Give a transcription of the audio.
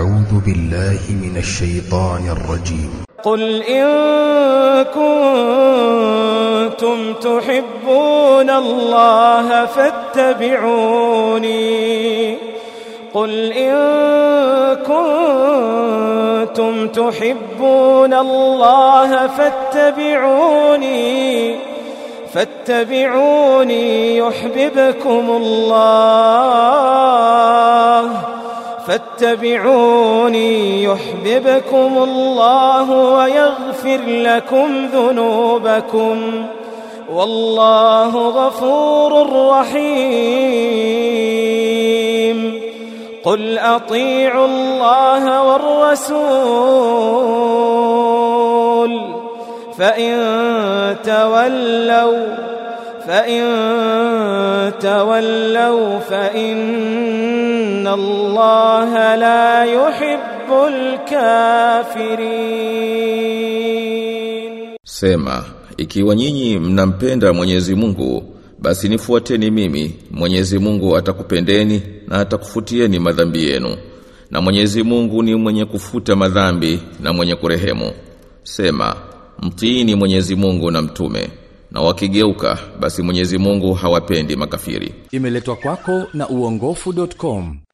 أعوذ بالله من الشيطان الرجيم. قل إن كنتم تحبون الله فاتبعوني قل إن كنتم تحبون الله فاتبعوني يحببكم الله ويغفر لكم ذنوبكم والله غفور رحيم. قل أطيعوا الله والرسول فإن تولوا فإن الله لا يحب الكافرين. Sema, ikiwa nyinyi mnampenda Mwenyezi Mungu, basi nifuateni mimi. Mwenyezi Mungu atakupendeni na atakufutieni madhambi yenu. Na Mwenyezi Mungu ni mwenye kufuta madhambi na mwenye kurehemu. Sema, mtiini Mwenyezi Mungu na mtume, na wakigeuka basi Mwenyezi Mungu hawapendi makafiri. Imeletwa kwako na uongofu.com.